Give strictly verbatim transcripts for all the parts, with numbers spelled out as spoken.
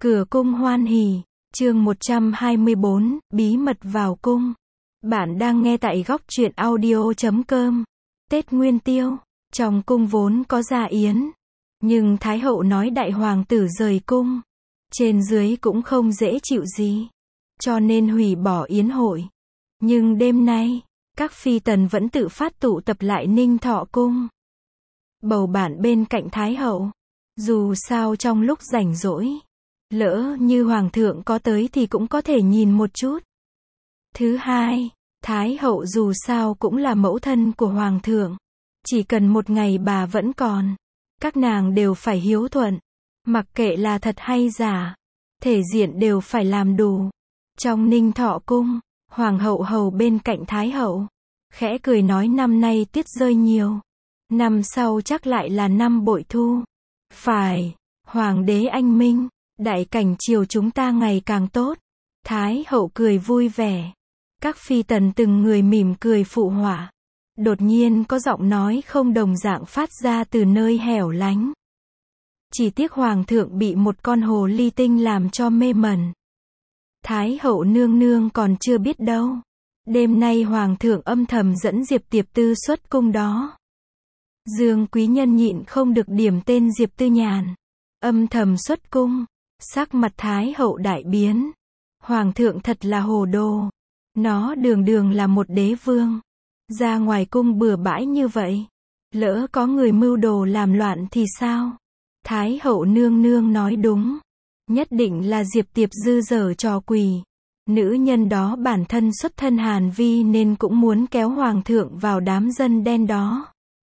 Cửa cung hoan hỉ, chương một trăm hai mươi bốn, bí mật vào cung. Bạn đang nghe tại góc truyện audio chấm com. Tết Nguyên Tiêu, trong cung vốn có gia yến. Nhưng Thái hậu nói đại hoàng tử rời cung. Trên dưới cũng không dễ chịu gì. Cho nên hủy bỏ yến hội. Nhưng đêm nay, các phi tần vẫn tự phát tụ tập lại Ninh Thọ cung. Bầu bạn bên cạnh Thái hậu. Dù sao trong lúc rảnh rỗi, lỡ như hoàng thượng có tới thì cũng có thể nhìn một chút. Thứ hai, Thái hậu dù sao cũng là mẫu thân của hoàng thượng. Chỉ cần một ngày bà vẫn còn, các nàng đều phải hiếu thuận. Mặc kệ là thật hay giả, thể diện đều phải làm đủ. Trong Ninh Thọ cung, hoàng hậu hầu bên cạnh Thái hậu, khẽ cười nói năm nay tuyết rơi nhiều. Năm sau chắc lại là năm bội thu. Phải, hoàng đế anh minh, đại cảnh triều chúng ta ngày càng tốt. Thái hậu cười vui vẻ. Các phi tần từng người mỉm cười phụ họa. Đột nhiên có giọng nói không đồng dạng phát ra từ nơi hẻo lánh. Chỉ tiếc hoàng thượng bị một con hồ ly tinh làm cho mê mẩn. Thái hậu nương nương còn chưa biết đâu. Đêm nay hoàng thượng âm thầm dẫn Diệp Tiệp Tư xuất cung đó. Dương quý nhân nhịn không được điểm tên Diệp Tư Nhàn. Âm thầm xuất cung. Sắc mặt Thái hậu đại biến. Hoàng thượng thật là hồ đồ. Nó đường đường là một đế vương. Ra ngoài cung bừa bãi như vậy. Lỡ có người mưu đồ làm loạn thì sao? Thái hậu nương nương nói đúng. Nhất định là Diệp Tiệp Dư giở trò quỷ. Nữ nhân đó bản thân xuất thân Hàn Vi nên cũng muốn kéo hoàng thượng vào đám dân đen đó.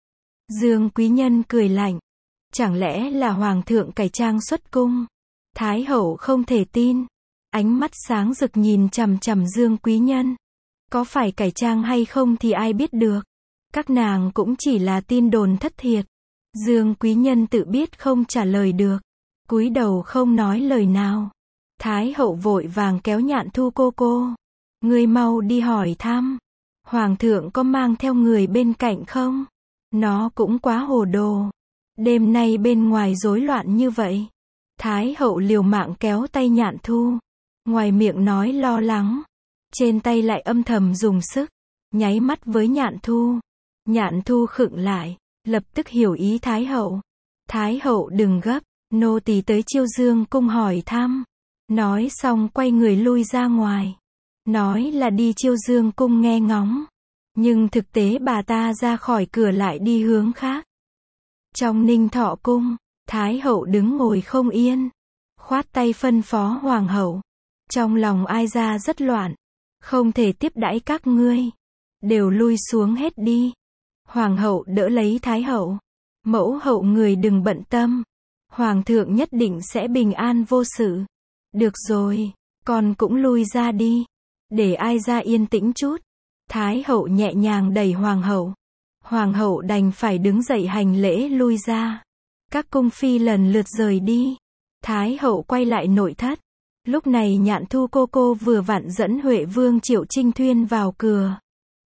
Dương quý nhân cười lạnh. Chẳng lẽ là hoàng thượng cải trang xuất cung? Thái hậu không thể tin. Ánh mắt sáng rực nhìn chằm chằm Dương quý nhân. Có phải cải trang hay không thì ai biết được. Các nàng cũng chỉ là tin đồn thất thiệt. Dương quý nhân tự biết không trả lời được. Cúi đầu không nói lời nào. Thái hậu vội vàng kéo Nhạn Thu cô cô. Ngươi mau đi hỏi thăm. Hoàng thượng có mang theo người bên cạnh không? Nó cũng quá hồ đồ. Đêm nay bên ngoài rối loạn như vậy. Thái hậu liều mạng kéo tay Nhạn Thu. Ngoài miệng nói lo lắng. Trên tay lại âm thầm dùng sức. Nháy mắt với Nhạn Thu. Nhạn Thu khựng lại. Lập tức hiểu ý Thái hậu. Thái hậu đừng gấp. Nô tỳ tới Chiêu Dương cung hỏi thăm. Nói xong quay người lui ra ngoài. Nói là đi Chiêu Dương cung nghe ngóng. Nhưng thực tế bà ta ra khỏi cửa lại đi hướng khác. Trong Ninh Thọ cung, Thái hậu đứng ngồi không yên. Khoát tay phân phó hoàng hậu. Trong lòng ai ra rất loạn. Không thể tiếp đãi các ngươi. Đều lui xuống hết đi. Hoàng hậu đỡ lấy Thái hậu. Mẫu hậu người đừng bận tâm. Hoàng thượng nhất định sẽ bình an vô sự. Được rồi, con cũng lui ra đi. Để ai ra yên tĩnh chút. Thái hậu nhẹ nhàng đẩy hoàng hậu. Hoàng hậu đành phải đứng dậy hành lễ lui ra. Các cung phi lần lượt rời đi. Thái hậu quay lại nội thất. Lúc này Nhạn Thu cô cô vừa vặn dẫn Huệ Vương Triệu Trinh Thuyên vào cửa.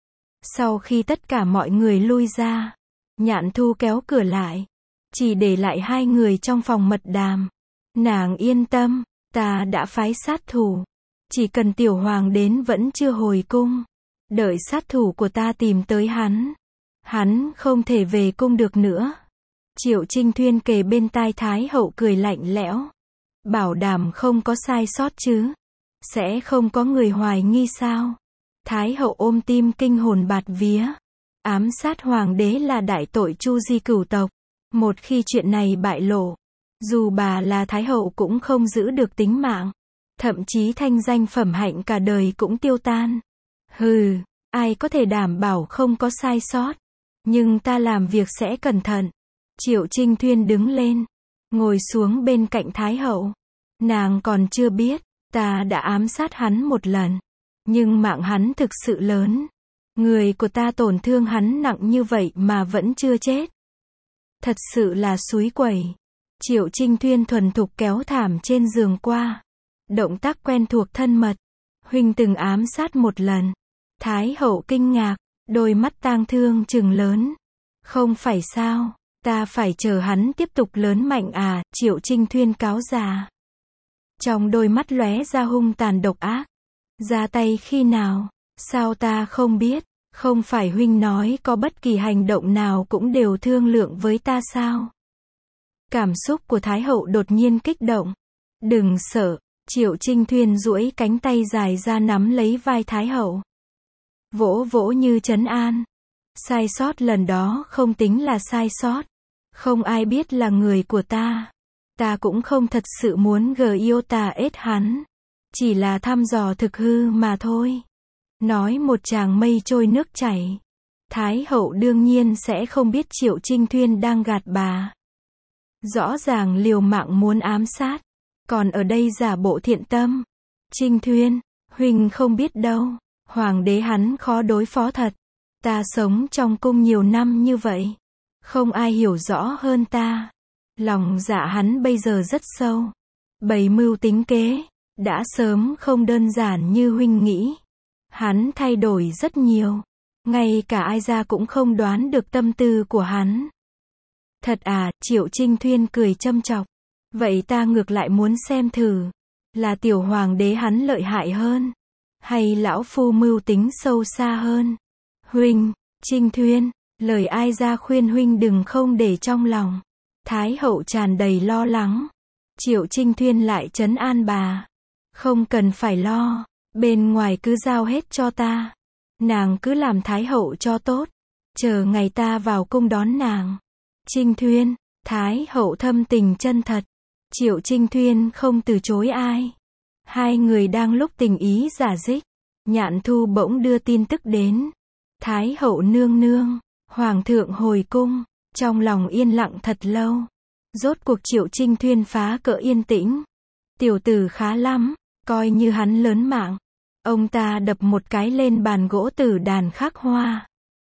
Sau khi tất cả mọi người lui ra, Nhạn Thu kéo cửa lại. Chỉ để lại hai người trong phòng mật đàm. Nàng yên tâm, ta đã phái sát thủ. Chỉ cần tiểu hoàng đến vẫn chưa hồi cung. Đợi sát thủ của ta tìm tới hắn. Hắn không thể về cung được nữa. Triệu Trinh Thuyên kề bên tai Thái hậu cười lạnh lẽo. Bảo đảm không có sai sót chứ. Sẽ không có người hoài nghi sao? Thái hậu ôm tim kinh hồn bạt vía. Ám sát hoàng đế là đại tội chu di cửu tộc. Một khi chuyện này bại lộ, dù bà là Thái hậu cũng không giữ được tính mạng. Thậm chí thanh danh phẩm hạnh cả đời cũng tiêu tan. Hừ, ai có thể đảm bảo không có sai sót. Nhưng ta làm việc sẽ cẩn thận. Triệu Trinh Thuyên đứng lên. Ngồi xuống bên cạnh Thái hậu. Nàng còn chưa biết, ta đã ám sát hắn một lần. Nhưng mạng hắn thực sự lớn. Người của ta tổn thương hắn nặng như vậy mà vẫn chưa chết. Thật sự là xúi quẩy. Triệu Trinh Thuyên thuần thục kéo thảm trên giường qua. Động tác quen thuộc thân mật. Huynh từng ám sát một lần. Thái hậu kinh ngạc. Đôi mắt tang thương trừng lớn. Không phải sao, ta phải chờ hắn tiếp tục lớn mạnh à, Triệu Trinh Thuyên cáo già. Trong đôi mắt lóe ra hung tàn độc ác. Ra tay khi nào? Sao ta không biết? Không phải huynh nói có bất kỳ hành động nào cũng đều thương lượng với ta sao? Cảm xúc của Thái hậu đột nhiên kích động. Đừng sợ, Triệu Trinh Thuyên duỗi cánh tay dài ra nắm lấy vai Thái hậu. Vỗ vỗ như trấn an. Sai sót lần đó không tính là sai sót. Không ai biết là người của ta. Ta cũng không thật sự muốn gờ yêu tà ết hắn. Chỉ là thăm dò thực hư mà thôi. Nói một tràng mây trôi nước chảy. Thái hậu đương nhiên sẽ không biết Triệu Trinh Thuyên đang gạt bà. Rõ ràng liều mạng muốn ám sát. Còn ở đây giả bộ thiện tâm. Trinh Thuyên, huynh không biết đâu. Hoàng đế hắn khó đối phó thật. Ta sống trong cung nhiều năm như vậy. Không ai hiểu rõ hơn ta. Lòng dạ hắn bây giờ rất sâu. Bày mưu tính kế. Đã sớm không đơn giản như huynh nghĩ. Hắn thay đổi rất nhiều. Ngay cả ai ra cũng không đoán được tâm tư của hắn. Thật à, Triệu Trinh Thuyên cười châm chọc. Vậy ta ngược lại muốn xem thử. Là tiểu hoàng đế hắn lợi hại hơn. Hay lão phu mưu tính sâu xa hơn. Huynh, Trinh Thuyên, lời ai ra khuyên huynh đừng không để trong lòng. Thái hậu tràn đầy lo lắng. Triệu Trinh Thuyên lại trấn an bà. Không cần phải lo. Bên ngoài cứ giao hết cho ta. Nàng cứ làm Thái hậu cho tốt. Chờ ngày ta vào cung đón nàng. Trinh Thuyên, Thái hậu thâm tình chân thật. Triệu Trinh Thuyên không từ chối ai. Hai người đang lúc tình ý rả rích. Nhạn Thu bỗng đưa tin tức đến. Thái hậu nương nương, hoàng thượng hồi cung. Trong lòng yên lặng thật lâu. Rốt cuộc Triệu Trinh Thuyên phá cỡ yên tĩnh. Tiểu tử khá lắm, coi như hắn lớn mạng. Ông ta đập một cái lên bàn gỗ tử đàn khắc hoa.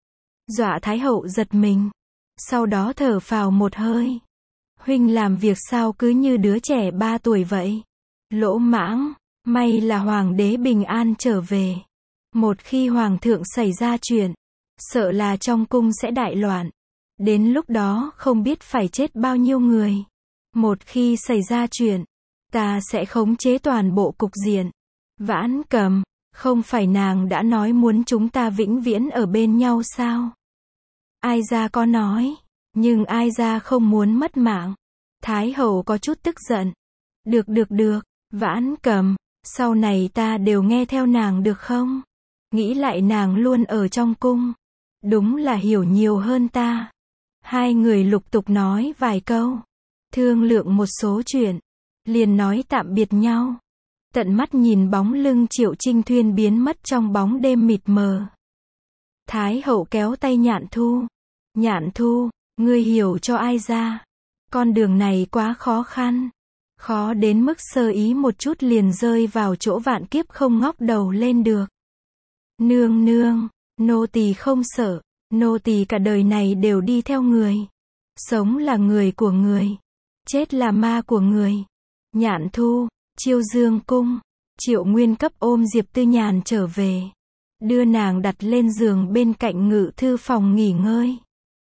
Dọa Thái hậu giật mình. Sau đó thở phào một hơi. Huynh làm việc sao cứ như đứa trẻ ba tuổi vậy. Lỗ mãng, may là hoàng đế bình an trở về. Một khi hoàng thượng xảy ra chuyện, sợ là trong cung sẽ đại loạn. Đến lúc đó không biết phải chết bao nhiêu người. Một khi xảy ra chuyện, ta sẽ khống chế toàn bộ cục diện. Vãn Cầm, không phải nàng đã nói muốn chúng ta vĩnh viễn ở bên nhau sao? Ai ra có nói, nhưng ai ra không muốn mất mạng. Thái hậu có chút tức giận. Được được được, Vãn Cầm, sau này ta đều nghe theo nàng được không? Nghĩ lại nàng luôn ở trong cung. Đúng là hiểu nhiều hơn ta. Hai người lục tục nói vài câu. Thương lượng một số chuyện. Liền nói tạm biệt nhau. Tận mắt nhìn bóng lưng Triệu Trinh Thuyên biến mất trong bóng đêm mịt mờ. Thái hậu kéo tay Nhạn Thu. Nhạn Thu, ngươi hiểu cho ai ra. Con đường này quá khó khăn. Khó đến mức sơ ý một chút liền rơi vào chỗ vạn kiếp không ngóc đầu lên được. Nương nương, nô tỳ không sợ. Nô tỳ cả đời này đều đi theo người. Sống là người của người. Chết là ma của người. Nhạn Thu, Chiêu Dương cung. Triệu Nguyên cấp ôm Diệp Tư Nhàn trở về. Đưa nàng đặt lên giường bên cạnh ngự thư phòng nghỉ ngơi.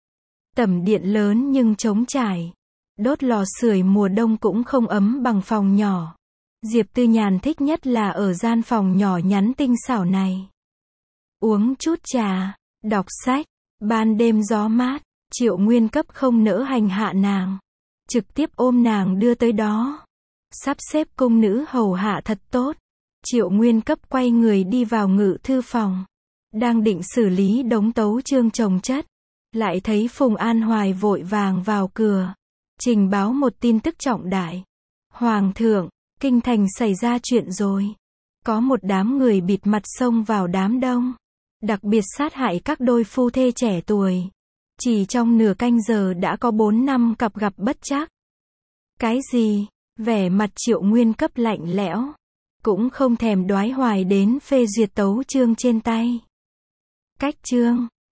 Tẩm điện lớn nhưng trống trải. Đốt lò sưởi mùa đông cũng không ấm bằng phòng nhỏ. Diệp Tư Nhàn thích nhất là ở gian phòng nhỏ nhắn tinh xảo này. Uống chút trà, đọc sách, ban đêm gió mát, Triệu Nguyên cấp không nỡ hành hạ nàng. Trực tiếp ôm nàng đưa tới đó. Sắp xếp cung nữ hầu hạ thật tốt. Triệu Nguyên cấp quay người đi vào ngự thư phòng. Đang định xử lý đống tấu chương chồng chất. Lại thấy Phùng An Hoài vội vàng vào cửa. Trình báo một tin tức trọng đại. Hoàng thượng, kinh thành xảy ra chuyện rồi. Có một đám người bịt mặt xông vào đám đông. Đặc biệt sát hại các đôi phu thê trẻ tuổi. Chỉ trong nửa canh giờ đã có bốn năm cặp gặp bất trắc. Cái gì? Vẻ mặt Triệu Nguyên cấp lạnh lẽo. Cũng không thèm đoái hoài đến phê duyệt tấu chương trên tay. Cách chương